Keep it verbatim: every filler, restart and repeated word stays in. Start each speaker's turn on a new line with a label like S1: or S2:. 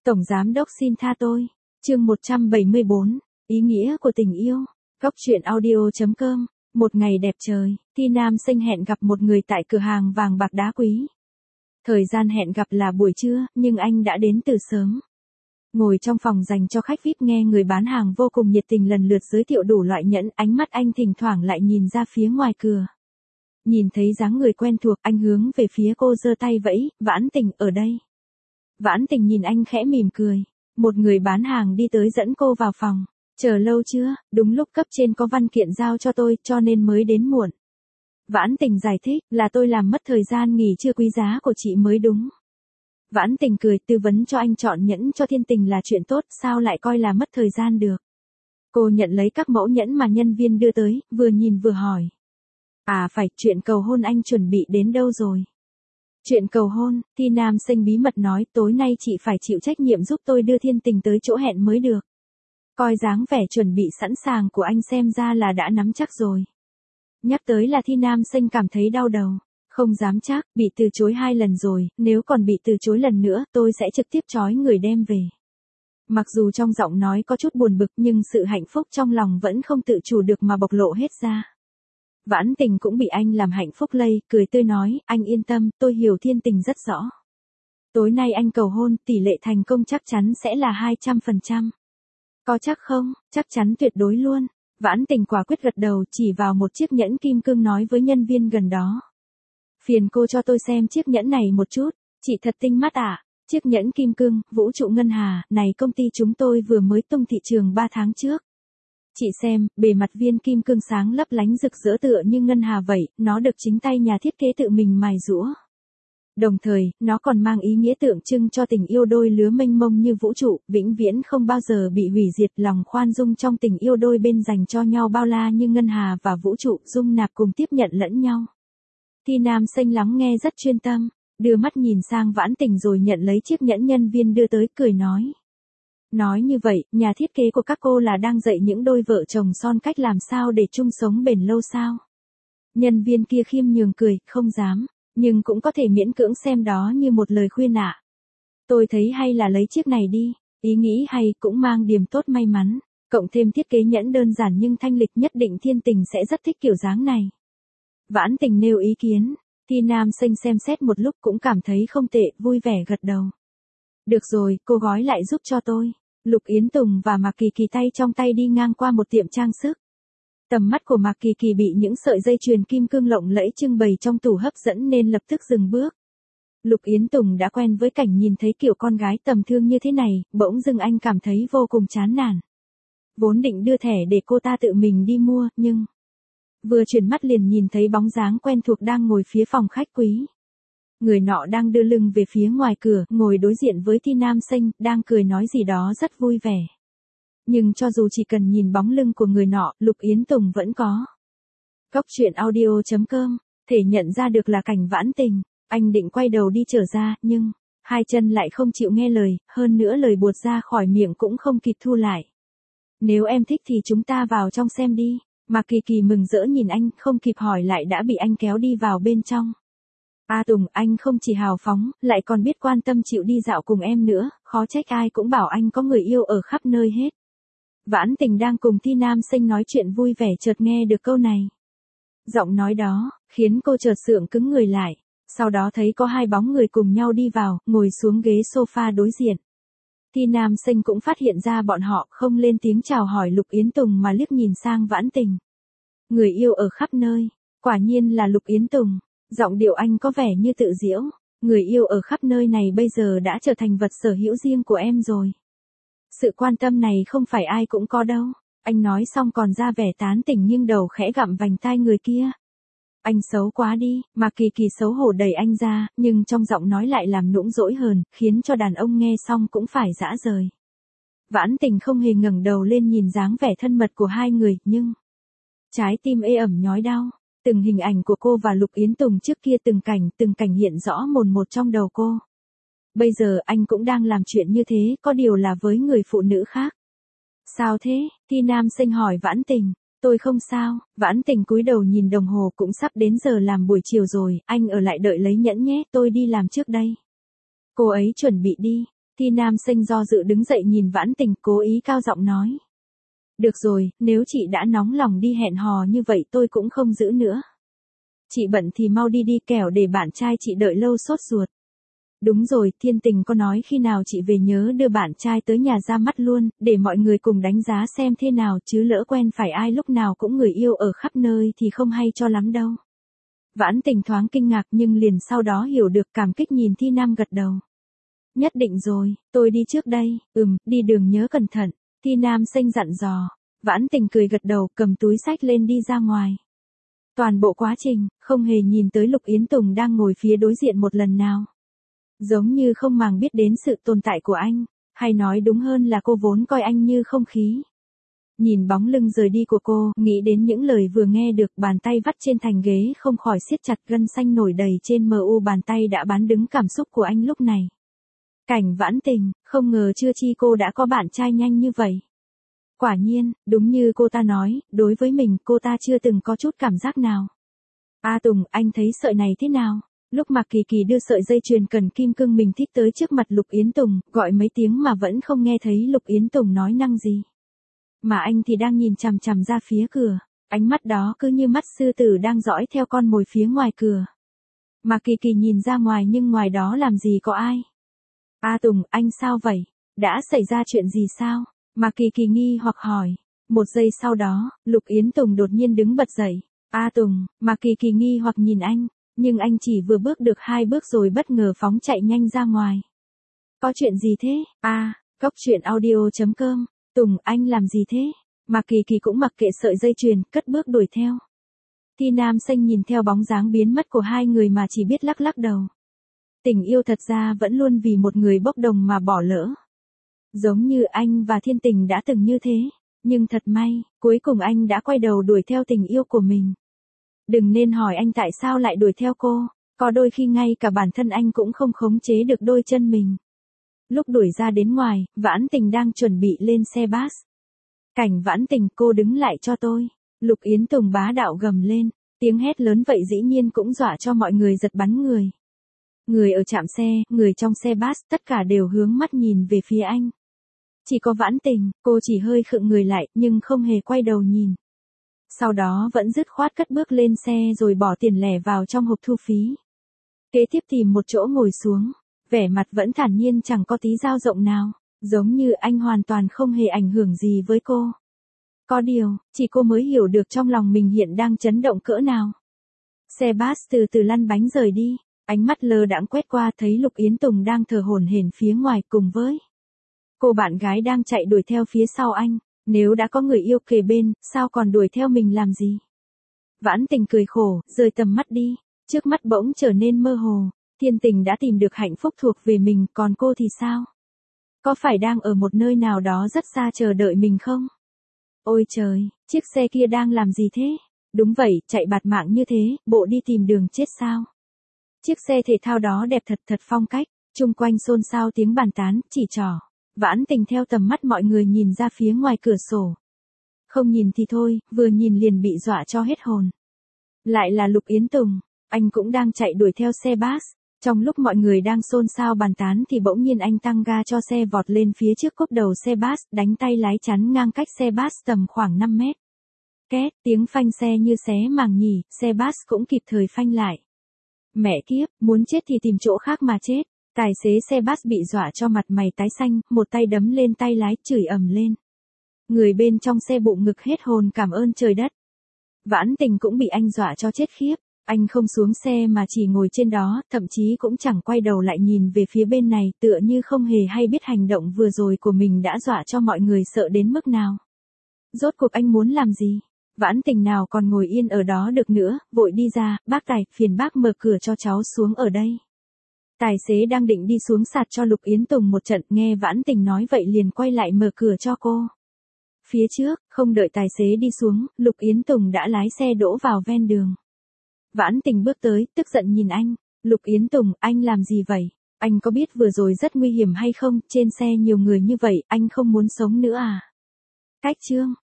S1: Tổng giám đốc xin tha tôi. Chương một trăm bảy mươi bốn. Ý nghĩa của tình yêu. Góc truyện audio chấm com. Một ngày đẹp trời, Thi Nam Sinh hẹn gặp một người tại cửa hàng vàng bạc đá quý. Thời gian hẹn gặp là buổi trưa, nhưng anh đã đến từ sớm. Ngồi trong phòng dành cho khách vi ai pi nghe người bán hàng vô cùng nhiệt tình lần lượt giới thiệu đủ loại nhẫn, ánh mắt anh thỉnh thoảng lại nhìn ra phía ngoài cửa. Nhìn thấy dáng người quen thuộc, anh hướng về phía cô giơ tay vẫy, Vãn Tình ở đây. Vãn Tình nhìn anh khẽ mỉm cười. Một người bán hàng đi tới dẫn cô vào phòng. Chờ lâu chưa, đúng lúc cấp trên có văn kiện giao cho tôi, cho nên mới đến muộn. Vãn Tình giải thích, là tôi làm mất thời gian nghỉ trưa quý giá của chị mới đúng. Vãn Tình cười, tư vấn cho anh chọn nhẫn cho Thiên Tình là chuyện tốt, sao lại coi là mất thời gian được. Cô nhận lấy các mẫu nhẫn mà nhân viên đưa tới, vừa nhìn vừa hỏi. À phải, chuyện cầu hôn anh chuẩn bị đến đâu rồi? Chuyện cầu hôn, Thi Nam Sinh bí mật nói, tối nay chị phải chịu trách nhiệm giúp tôi đưa Thiên Tình tới chỗ hẹn mới được. Coi dáng vẻ chuẩn bị sẵn sàng của anh xem ra là đã nắm chắc rồi. Nhắc tới là Thi Nam Sinh cảm thấy đau đầu. Không dám chắc, bị từ chối hai lần rồi, nếu còn bị từ chối lần nữa, tôi sẽ trực tiếp trói người đem về. Mặc dù trong giọng nói có chút buồn bực nhưng sự hạnh phúc trong lòng vẫn không tự chủ được mà bộc lộ hết ra. Vãn Tình cũng bị anh làm hạnh phúc lây, cười tươi nói, anh yên tâm, tôi hiểu Thiên Tình rất rõ. Tối nay anh cầu hôn, tỷ lệ thành công chắc chắn sẽ là hai trăm phần trăm. Có chắc không? Chắc chắn tuyệt đối luôn. Vãn Tình quả quyết gật đầu, chỉ vào một chiếc nhẫn kim cương nói với nhân viên gần đó. Phiền cô cho tôi xem chiếc nhẫn này một chút, chị thật tinh mắt ạ. À? Chiếc nhẫn kim cương, vũ trụ ngân hà, này công ty chúng tôi vừa mới tung thị trường ba tháng trước. Chị xem, bề mặt viên kim cương sáng lấp lánh rực rỡ tựa như ngân hà vậy, nó được chính tay nhà thiết kế tự mình mài giũa. Đồng thời, nó còn mang ý nghĩa tượng trưng cho tình yêu đôi lứa mênh mông như vũ trụ, vĩnh viễn không bao giờ bị hủy diệt, lòng khoan dung trong tình yêu đôi bên dành cho nhau bao la như ngân hà và vũ trụ, dung nạp cùng tiếp nhận lẫn nhau. Thi Nam Sinh lắng nghe rất chuyên tâm, đưa mắt nhìn sang Vãn Tình rồi nhận lấy chiếc nhẫn nhân viên đưa tới, cười nói. Nói như vậy, nhà thiết kế của các cô là đang dạy những đôi vợ chồng son cách làm sao để chung sống bền lâu sao? Nhân viên kia khiêm nhường cười, không dám, nhưng cũng có thể miễn cưỡng xem đó như một lời khuyên ạ. Tôi thấy hay là lấy chiếc này đi, ý nghĩ hay cũng mang điểm tốt may mắn, cộng thêm thiết kế nhẫn đơn giản nhưng thanh lịch, nhất định Thiên Tình sẽ rất thích kiểu dáng này. Vãn Tình nêu ý kiến, Thi Nam Sinh xem xét một lúc cũng cảm thấy không tệ, vui vẻ gật đầu. Được rồi, cô gói lại giúp cho tôi. Lục Yến Tùng và Mạc Kỳ Kỳ tay trong tay đi ngang qua một tiệm trang sức. Tầm mắt của Mạc Kỳ Kỳ bị những sợi dây chuyền kim cương lộng lẫy trưng bày trong tủ hấp dẫn nên lập tức dừng bước. Lục Yến Tùng đã quen với cảnh nhìn thấy kiểu con gái tầm thương như thế này, bỗng dưng anh cảm thấy vô cùng chán nản. Vốn định đưa thẻ để cô ta tự mình đi mua, nhưng vừa chuyển mắt liền nhìn thấy bóng dáng quen thuộc đang ngồi phía phòng khách quý. Người nọ đang đưa lưng về phía ngoài cửa, ngồi đối diện với Thi Nam Sinh, đang cười nói gì đó rất vui vẻ. Nhưng cho dù chỉ cần nhìn bóng lưng của người nọ, Lục Yến Tùng vẫn có. Góc truyện audio chấm com, thể nhận ra được là cảnh Vãn Tình, anh định quay đầu đi trở ra, nhưng hai chân lại không chịu nghe lời, hơn nữa lời buột ra khỏi miệng cũng không kịp thu lại. Nếu em thích thì chúng ta vào trong xem đi. Mạc Kỳ Kỳ mừng rỡ nhìn anh, không kịp hỏi lại đã bị anh kéo đi vào bên trong. A Tùng, anh không chỉ hào phóng, lại còn biết quan tâm chịu đi dạo cùng em nữa, khó trách ai cũng bảo anh có người yêu ở khắp nơi hết. Vãn Tình đang cùng Thi Nam Sinh nói chuyện vui vẻ chợt nghe được câu này. Giọng nói đó, khiến cô chợt sượng cứng người lại, sau đó thấy có hai bóng người cùng nhau đi vào, ngồi xuống ghế sofa đối diện. Thi Nam Sinh cũng phát hiện ra bọn họ, không lên tiếng chào hỏi Lục Yến Tùng mà liếc nhìn sang Vãn Tình. Người yêu ở khắp nơi, quả nhiên là Lục Yến Tùng, giọng điệu anh có vẻ như tự giễu, người yêu ở khắp nơi này bây giờ đã trở thành vật sở hữu riêng của em rồi. Sự quan tâm này không phải ai cũng có đâu, anh nói xong còn ra vẻ tán tỉnh nhưng đầu khẽ gặm vành tai người kia. Anh xấu quá đi, mà Kỳ Kỳ xấu hổ đẩy anh ra, nhưng trong giọng nói lại làm nũng dỗi hờn, khiến cho đàn ông nghe xong cũng phải dã rời. Vãn Tình không hề ngẩng đầu lên nhìn dáng vẻ thân mật của hai người, nhưng trái tim ê ẩm nhói đau. Từng hình ảnh của cô và Lục Yến Tùng trước kia từng cảnh, từng cảnh hiện rõ mồn một trong đầu cô. Bây giờ anh cũng đang làm chuyện như thế, có điều là với người phụ nữ khác. Sao thế? Thi Nam Sinh hỏi Vãn Tình. Tôi không sao, Vãn Tình cúi đầu nhìn đồng hồ, cũng sắp đến giờ làm buổi chiều rồi, anh ở lại đợi lấy nhẫn nhé, tôi đi làm trước đây. Cô ấy chuẩn bị đi. Thi Nam Sinh do dự đứng dậy nhìn Vãn Tình, cố ý cao giọng nói. Được rồi, nếu chị đã nóng lòng đi hẹn hò như vậy tôi cũng không giữ nữa. Chị bận thì mau đi đi kẻo để bạn trai chị đợi lâu sốt ruột. Đúng rồi, Thiên Tình có nói khi nào chị về nhớ đưa bạn trai tới nhà ra mắt luôn, để mọi người cùng đánh giá xem thế nào, chứ lỡ quen phải ai lúc nào cũng người yêu ở khắp nơi thì không hay cho lắm đâu. Vãn Tình thoáng kinh ngạc nhưng liền sau đó hiểu được, cảm kích nhìn Thi Nam gật đầu. Nhất định rồi, tôi đi trước đây, ừm, đi đường nhớ cẩn thận, Thi Nam Sinh dặn dò. Vãn Tình cười gật đầu, cầm túi xách lên đi ra ngoài. Toàn bộ quá trình, không hề nhìn tới Lục Yến Tùng đang ngồi phía đối diện một lần nào. Giống như không màng biết đến sự tồn tại của anh, hay nói đúng hơn là cô vốn coi anh như không khí. Nhìn bóng lưng rời đi của cô, nghĩ đến những lời vừa nghe được, bàn tay vắt trên thành ghế không khỏi siết chặt, gân xanh nổi đầy trên mờ u bàn tay đã bán đứng cảm xúc của anh lúc này. Cảnh Vãn Tình, không ngờ chưa chi cô đã có bạn trai nhanh như vậy. Quả nhiên, đúng như cô ta nói, đối với mình cô ta chưa từng có chút cảm giác nào. A Tùng, anh thấy sợi này thế nào? Lúc Mạc Kỳ Kỳ đưa sợi dây chuyền cần kim cương mình thích tới trước mặt Lục Yến Tùng, gọi mấy tiếng mà vẫn không nghe thấy Lục Yến Tùng nói năng gì. Mà anh thì đang nhìn chằm chằm ra phía cửa, ánh mắt đó cứ như mắt sư tử đang dõi theo con mồi phía ngoài cửa. Mạc Kỳ Kỳ nhìn ra ngoài nhưng ngoài đó làm gì có ai. A Tùng, anh sao vậy? Đã xảy ra chuyện gì sao? Mạc Kỳ Kỳ nghi hoặc hỏi. Một giây sau đó, Lục Yến Tùng đột nhiên đứng bật dậy. A Tùng, Mạc Kỳ Kỳ nghi hoặc nhìn anh, nhưng anh chỉ vừa bước được hai bước rồi bất ngờ phóng chạy nhanh ra ngoài. Có chuyện gì thế? A, à, Cóc Truyện Audio chấm com. Tùng, anh làm gì thế? Mạc Kỳ Kỳ cũng mặc kệ sợi dây chuyền, cất bước đuổi theo. Thi Nam Sinh nhìn theo bóng dáng biến mất của hai người mà chỉ biết lắc lắc đầu. Tình yêu thật ra vẫn luôn vì một người bốc đồng mà bỏ lỡ. Giống như anh và Thiên Tình đã từng như thế, nhưng thật may, cuối cùng anh đã quay đầu đuổi theo tình yêu của mình. Đừng nên hỏi anh tại sao lại đuổi theo cô, có đôi khi ngay cả bản thân anh cũng không khống chế được đôi chân mình. Lúc đuổi ra đến ngoài, Vãn Tình đang chuẩn bị lên xe bus. Cảnh Vãn Tình, cô đứng lại cho tôi. Lục Yến Tùng bá đạo gầm lên, tiếng hét lớn vậy dĩ nhiên cũng dọa cho mọi người giật bắn người. Người ở trạm xe, người trong xe bus, tất cả đều hướng mắt nhìn về phía anh. Chỉ có Vãn Tình, cô chỉ hơi khựng người lại, nhưng không hề quay đầu nhìn. Sau đó vẫn dứt khoát cất bước lên xe rồi bỏ tiền lẻ vào trong hộp thu phí. Kế tiếp tìm một chỗ ngồi xuống, vẻ mặt vẫn thản nhiên chẳng có tí dao rộng nào, giống như anh hoàn toàn không hề ảnh hưởng gì với cô. Có điều, chỉ cô mới hiểu được trong lòng mình hiện đang chấn động cỡ nào. Xe bus từ từ lăn bánh rời đi, ánh mắt lơ đãng quét qua thấy Lục Yến Tùng đang thở hổn hển phía ngoài cùng với cô bạn gái đang chạy đuổi theo phía sau anh. Nếu đã có người yêu kề bên, sao còn đuổi theo mình làm gì? Vãn Tình cười khổ, rời tầm mắt đi, trước mắt bỗng trở nên mơ hồ. Thiên Tình đã tìm được hạnh phúc thuộc về mình, còn cô thì sao? Có phải đang ở một nơi nào đó rất xa chờ đợi mình không? Ôi trời, chiếc xe kia đang làm gì thế? Đúng vậy, chạy bạt mạng như thế, bộ đi tìm đường chết sao? Chiếc xe thể thao đó đẹp thật thật phong cách, chung quanh xôn xao tiếng bàn tán, chỉ trỏ. Vãn Tình theo tầm mắt mọi người nhìn ra phía ngoài cửa sổ. Không nhìn thì thôi, vừa nhìn liền bị dọa cho hết hồn. Lại là Lục Yến Tùng, anh cũng đang chạy đuổi theo xe bus. Trong lúc mọi người đang xôn xao bàn tán thì bỗng nhiên anh tăng ga cho xe vọt lên phía trước cốp đầu xe bus, đánh tay lái chắn ngang cách xe bus tầm khoảng năm mét. Két, tiếng phanh xe như xé màng nhì, xe bus cũng kịp thời phanh lại. Mẹ kiếp, muốn chết thì tìm chỗ khác mà chết. Tài xế xe bus bị dọa cho mặt mày tái xanh, một tay đấm lên tay lái, chửi ầm lên. Người bên trong xe bụng ngực hết hồn cảm ơn trời đất. Vãn Tình cũng bị anh dọa cho chết khiếp. Anh không xuống xe mà chỉ ngồi trên đó, thậm chí cũng chẳng quay đầu lại nhìn về phía bên này, tựa như không hề hay biết hành động vừa rồi của mình đã dọa cho mọi người sợ đến mức nào. Rốt cuộc anh muốn làm gì? Vãn Tình nào còn ngồi yên ở đó được nữa, vội đi ra, bác Tài, phiền bác mở cửa cho cháu xuống ở đây. Tài xế đang định đi xuống sạt cho Lục Yến Tùng một trận, nghe Vãn Tình nói vậy liền quay lại mở cửa cho cô. Phía trước, không đợi tài xế đi xuống, Lục Yến Tùng đã lái xe đỗ vào ven đường. Vãn Tình bước tới, tức giận nhìn anh. Lục Yến Tùng, anh làm gì vậy? Anh có biết vừa rồi rất nguy hiểm hay không? Trên xe nhiều người như vậy, anh không muốn sống nữa à? Cách chương.